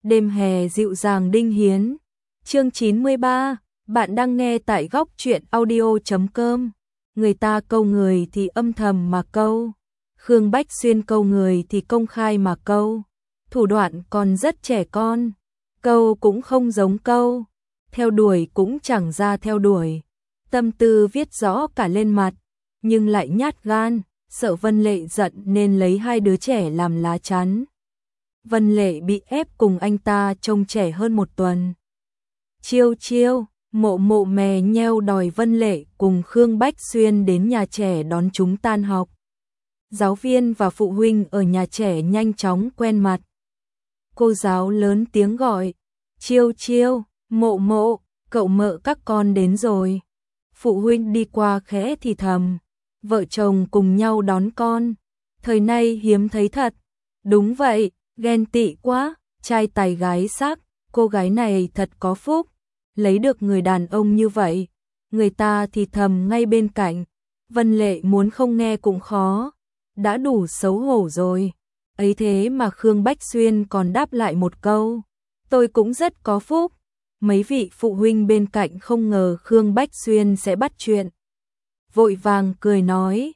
Đêm hè dịu dàng Đinh Hiến. Chương 93, bạn đang nghe tại góc truyện audio.com. Người ta câu người thì âm thầm mà câu, Khương Bách Xuyên câu người thì công khai mà câu. Thủ đoạn còn rất trẻ con, câu cũng không giống câu, theo đuổi cũng chẳng ra theo đuổi. Tâm tư viết rõ cả lên mặt, nhưng lại nhát gan, sợ Vân Lệ giận nên lấy hai đứa trẻ làm lá chắn. Vân Lệ bị ép cùng anh ta trông trẻ hơn một tuần. Chiêu, Mộ Mộ mè nheo đòi Vân Lệ cùng Khương Bách Xuyên đến nhà trẻ đón chúng tan học. Giáo viên và phụ huynh ở nhà trẻ nhanh chóng quen mặt. Cô giáo lớn tiếng gọi, Chiêu, Mộ Mộ, cậu mợ các con đến rồi. Phụ huynh đi qua khẽ thì thầm, vợ chồng cùng nhau đón con. Thời nay hiếm thấy thật. Đúng vậy, ghen tị quá, trai tài gái sắc, cô gái này thật có phúc, lấy được người đàn ông như vậy. Người ta thì thầm ngay bên cạnh, Vân Lệ muốn không nghe cũng khó, đã đủ xấu hổ rồi. Ấy thế mà Khương Bách Xuyên còn đáp lại một câu, tôi cũng rất có phúc. Mấy vị phụ huynh bên cạnh không ngờ Khương Bách Xuyên sẽ bắt chuyện. Vội vàng cười nói,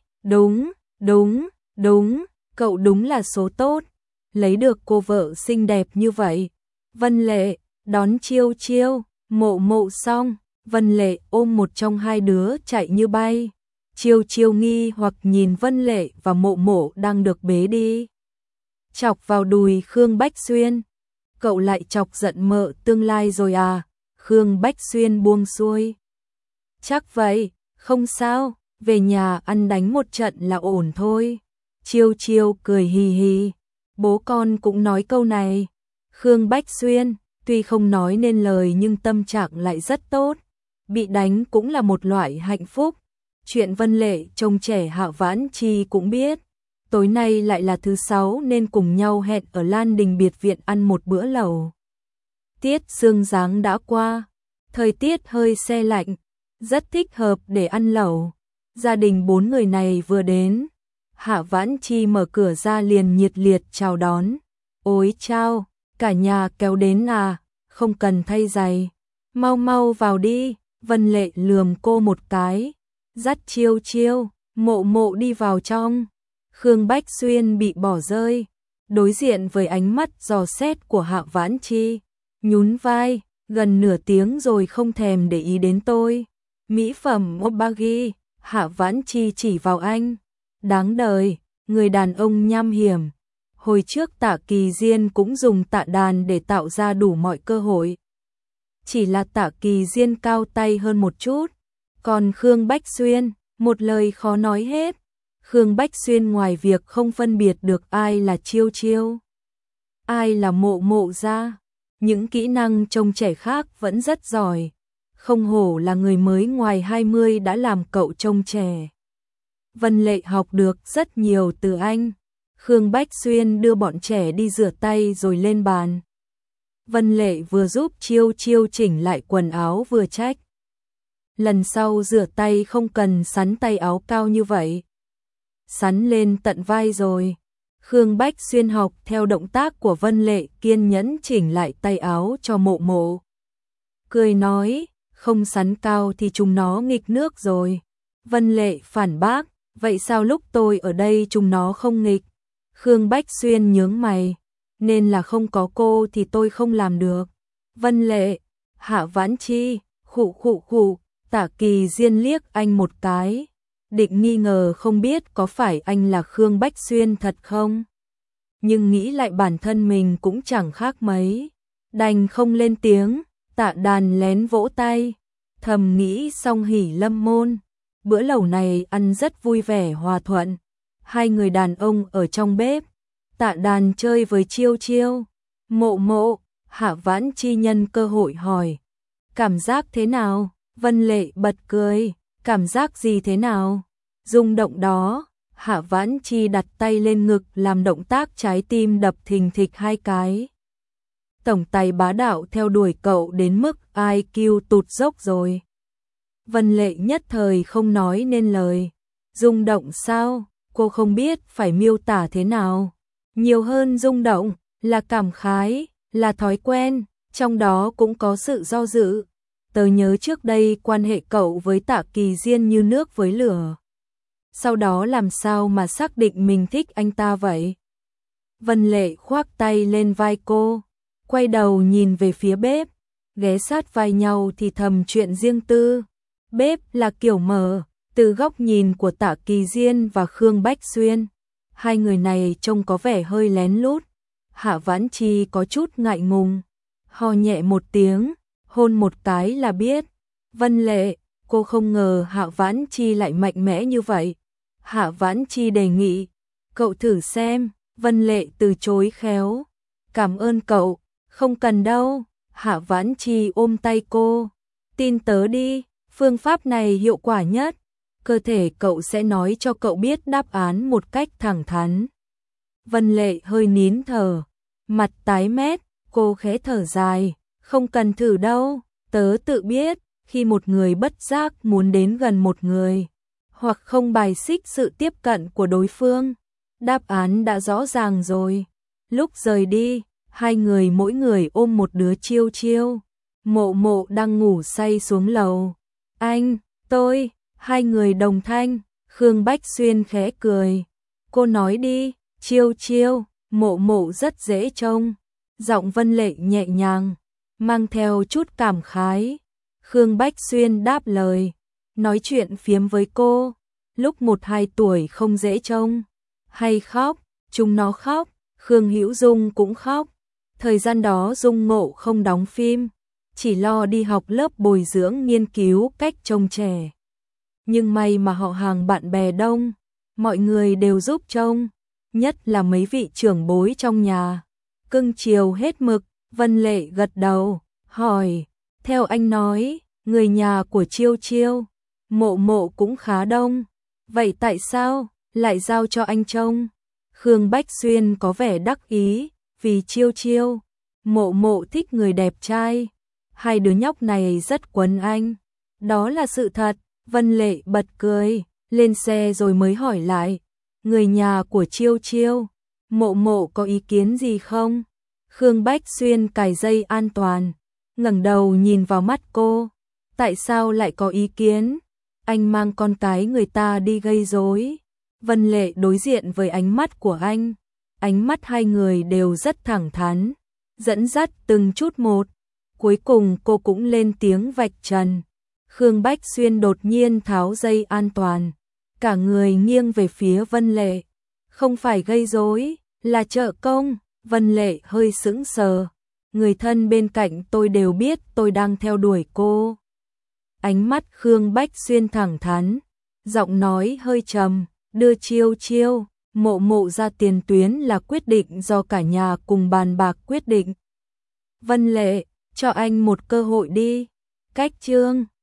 đúng, cậu đúng là số tốt, lấy được cô vợ xinh đẹp như vậy. Vân Lệ đón Chiêu, Mộ Mộ xong, Vân Lệ ôm một trong hai đứa chạy như bay. Chiêu nghi hoặc nhìn Vân Lệ và Mộ Mộ đang được bế đi. Chọc vào đùi Khương Bách Xuyên, cậu lại chọc giận mợ tương lai rồi à? Khương Bách Xuyên buông xuôi. Chắc vậy, không sao, về nhà ăn đánh một trận là ổn thôi. Chiêu cười hì hì, bố con cũng nói câu này. Khương Bách Xuyên, tuy không nói nên lời nhưng tâm trạng lại rất tốt. Bị đánh cũng là một loại hạnh phúc. Chuyện Vân Lệ trông trẻ Hạ Vãn Chi cũng biết. Tối nay lại là thứ sáu nên cùng nhau hẹn ở Lan Đình biệt viện ăn một bữa lẩu. Tiết sương giáng đã qua, thời tiết hơi se lạnh, rất thích hợp để ăn lẩu. Gia đình 4 người này vừa đến, Hạ Vãn Chi mở cửa ra liền nhiệt liệt chào đón. Ôi chao, cả nhà kéo đến à, không cần thay giày. Mau vào đi, Vân Lệ lườm cô một cái, dắt Chiêu, Mộ Mộ đi vào trong. Khương Bách Xuyên bị bỏ rơi, đối diện với ánh mắt dò xét của Hạ Vãn Chi, nhún vai, gần nửa tiếng rồi không thèm để ý đến tôi. Mỹ phẩm Obagi, Hạ Vãn Chi chỉ vào anh. Đáng đời, người đàn ông nham hiểm. Hồi trước Tạ Kỳ Diên cũng dùng tạ đàn để tạo ra đủ mọi cơ hội. Chỉ là Tạ Kỳ Diên cao tay hơn một chút. Còn Khương Bách Xuyên, một lời khó nói hết. Khương Bách Xuyên ngoài việc không phân biệt được ai là Chiêu, ai là Mộ Mộ ra, những kỹ năng trông trẻ khác vẫn rất giỏi. Không hổ là người mới ngoài 20 đã làm cậu trông trẻ. Vân Lệ học được rất nhiều từ anh. Khương Bách Xuyên đưa bọn trẻ đi rửa tay rồi lên bàn. Vân Lệ vừa giúp Chiêu chỉnh lại quần áo vừa trách. Lần sau rửa tay không cần sắn tay áo cao như vậy. Sắn lên tận vai rồi. Khương Bách Xuyên học theo động tác của Vân Lệ kiên nhẫn chỉnh lại tay áo cho Mộ Mộ. Cười nói, không sắn cao thì chúng nó nghịch nước rồi. Vân Lệ phản bác, vậy sao lúc tôi ở đây chúng nó không nghịch? Khương Bách Xuyên nhướng mày, nên là không có cô thì tôi không làm được. Vân Lệ, Hạ Vãn Chi, khụ, Tạ Kỳ Diên liếc anh một cái. Định nghi ngờ không biết có phải anh là Khương Bách Xuyên thật không? Nhưng nghĩ lại bản thân mình cũng chẳng khác mấy. Đành không lên tiếng, Tạ Đàn lén vỗ tay. Thầm nghĩ xong hỉ lâm môn. Bữa lẩu này ăn rất vui vẻ hòa thuận. Hai người đàn ông ở trong bếp. Tạ Đàn chơi với Chiêu. Mộ, Hạ Vãn Chi nhân cơ hội hỏi. Cảm giác thế nào? Vân Lệ bật cười. Cảm giác gì thế nào? Rung động đó, Hạ Vãn Chi đặt tay lên ngực làm động tác trái tim đập thình thịch 2 cái. Tổng tài bá đạo theo đuổi cậu đến mức IQ tụt dốc rồi. Vân Lệ nhất thời không nói nên lời. Rung động sao? Cô không biết phải miêu tả thế nào. Nhiều hơn rung động là cảm khái, là thói quen, trong đó cũng có sự do dự. Tớ nhớ trước đây quan hệ cậu với Tạ Kỳ Diên như nước với lửa. Sau đó làm sao mà xác định mình thích anh ta vậy? Vân Lệ khoác tay lên vai cô, quay đầu nhìn về phía bếp, ghé sát vai nhau thì thầm chuyện riêng tư. Bếp là kiểu mở, từ góc nhìn của Tạ Kỳ Diên và Khương Bách Xuyên. Hai người này trông có vẻ hơi lén lút. Hạ Vãn Chi có chút ngại ngùng, ho nhẹ một tiếng, hôn một cái là biết. Vân Lệ, cô không ngờ Hạ Vãn Chi lại mạnh mẽ như vậy. Hạ Vãn Chi đề nghị, cậu thử xem. Vân Lệ từ chối khéo, cảm ơn cậu, không cần đâu. Hạ Vãn Chi ôm tay cô, tin tớ đi, phương pháp này hiệu quả nhất. Cơ thể cậu sẽ nói cho cậu biết đáp án một cách thẳng thắn. Vân Lệ hơi nín thở, mặt tái mét, cô khẽ thở dài, không cần thử đâu, tớ tự biết, khi một người bất giác muốn đến gần một người, hoặc không bài xích sự tiếp cận của đối phương, đáp án đã rõ ràng rồi. Lúc rời đi, hai người mỗi người ôm một đứa chiêu chiêu. Mộ Mộ đang ngủ say xuống lầu. Anh, tôi, hai người đồng thanh. Khương Bách Xuyên khẽ cười. Cô nói đi, chiêu chiêu. Mộ Mộ rất dễ trông. Giọng Vân Lệ nhẹ nhàng, mang theo chút cảm khái. Khương Bách Xuyên đáp lời, nói chuyện phiếm với cô. Lúc 1-2 tuổi không dễ trông, hay khóc, chúng nó khóc. Khương Hữu Dung cũng khóc. Thời gian đó Dung Ngộ không đóng phim, chỉ lo đi học lớp bồi dưỡng nghiên cứu cách trông trẻ. Nhưng may mà họ hàng bạn bè đông, mọi người đều giúp trông, nhất là mấy vị trưởng bối trong nhà. Cưng chiều hết mực. Vân Lệ gật đầu, hỏi, theo anh nói, người nhà của Chiêu Chiêu, Mộ Mộ cũng khá đông, vậy tại sao lại giao cho anh trông? Khương Bách Xuyên có vẻ đắc ý, vì Chiêu Chiêu, Mộ Mộ thích người đẹp trai, hai đứa nhóc này rất quấn anh. Đó là sự thật. Vân Lệ bật cười, lên xe rồi mới hỏi lại, người nhà của Chiêu Chiêu, Mộ Mộ có ý kiến gì không? Khương Bách Xuyên cài dây an toàn, ngẩng đầu nhìn vào mắt cô, tại sao lại có ý kiến? Anh mang con cái người ta đi gây rối. Vân Lệ đối diện với ánh mắt của anh, ánh mắt hai người đều rất thẳng thắn, dẫn dắt từng chút một. Cuối cùng cô cũng lên tiếng vạch trần. Khương Bách Xuyên đột nhiên tháo dây an toàn, cả người nghiêng về phía Vân Lệ. Không phải gây rối, là trợ công. Vân Lệ hơi sững sờ. Người thân bên cạnh tôi đều biết tôi đang theo đuổi cô. Ánh mắt Khương Bách Xuyên thẳng thắn, giọng nói hơi trầm, đưa Chiêu Chiêu, Mộ Mộ ra tiền tuyến là quyết định do cả nhà cùng bàn bạc quyết định. Vân Lệ, cho anh một cơ hội đi. Cách chương